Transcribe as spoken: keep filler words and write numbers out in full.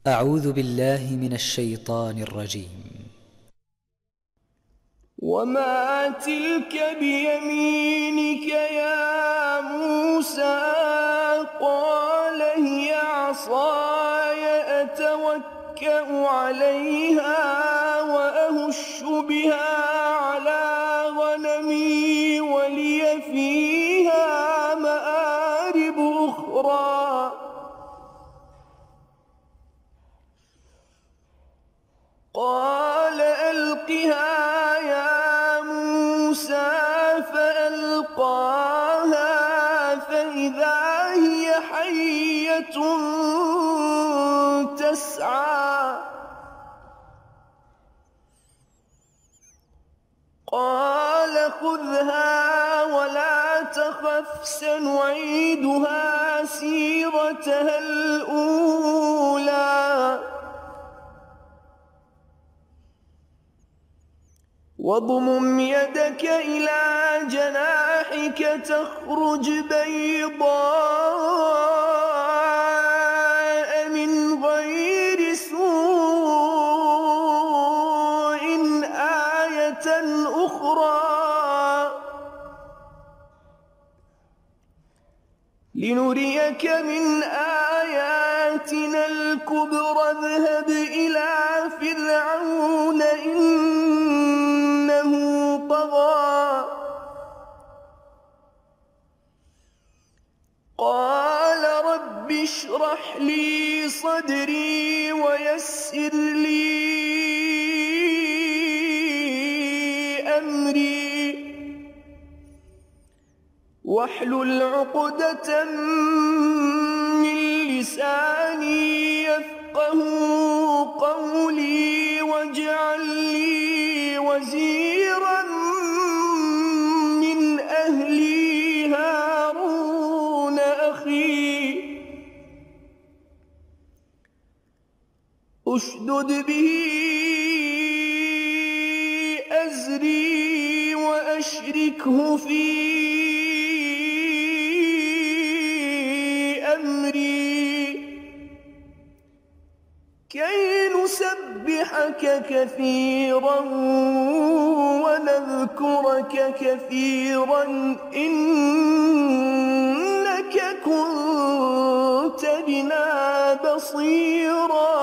أعوذ بالله من الشيطان الرجيم. وما تلك بيمينك يا موسى؟ قال هي عصاي أتوكأ عليها وأهش بها على غنمي ولي فيها مآرب أخرى. قال ألقها يا موسى فألقاها فإذا هي حية تسعى. قال خذها ولا تخف سنعيدها سيرتها الأولى واضمم يدك إلى جناحك تخرج بيضاء من غير سوء آية أخرى لنريك من آياتنا الكبرى. اذهب إلى فرعون إنه طغى. قال رب اشرح لي صدري ويسر لي أمري واحلل عقدة من لساني يفقهوا قولي واجعل لي وزيرا من أهلي هارون أخي أشدد به أزري وأشركه في كي نسبحك كثيرا ونذكرك كثيرا إنك كنت بنا بصيرا.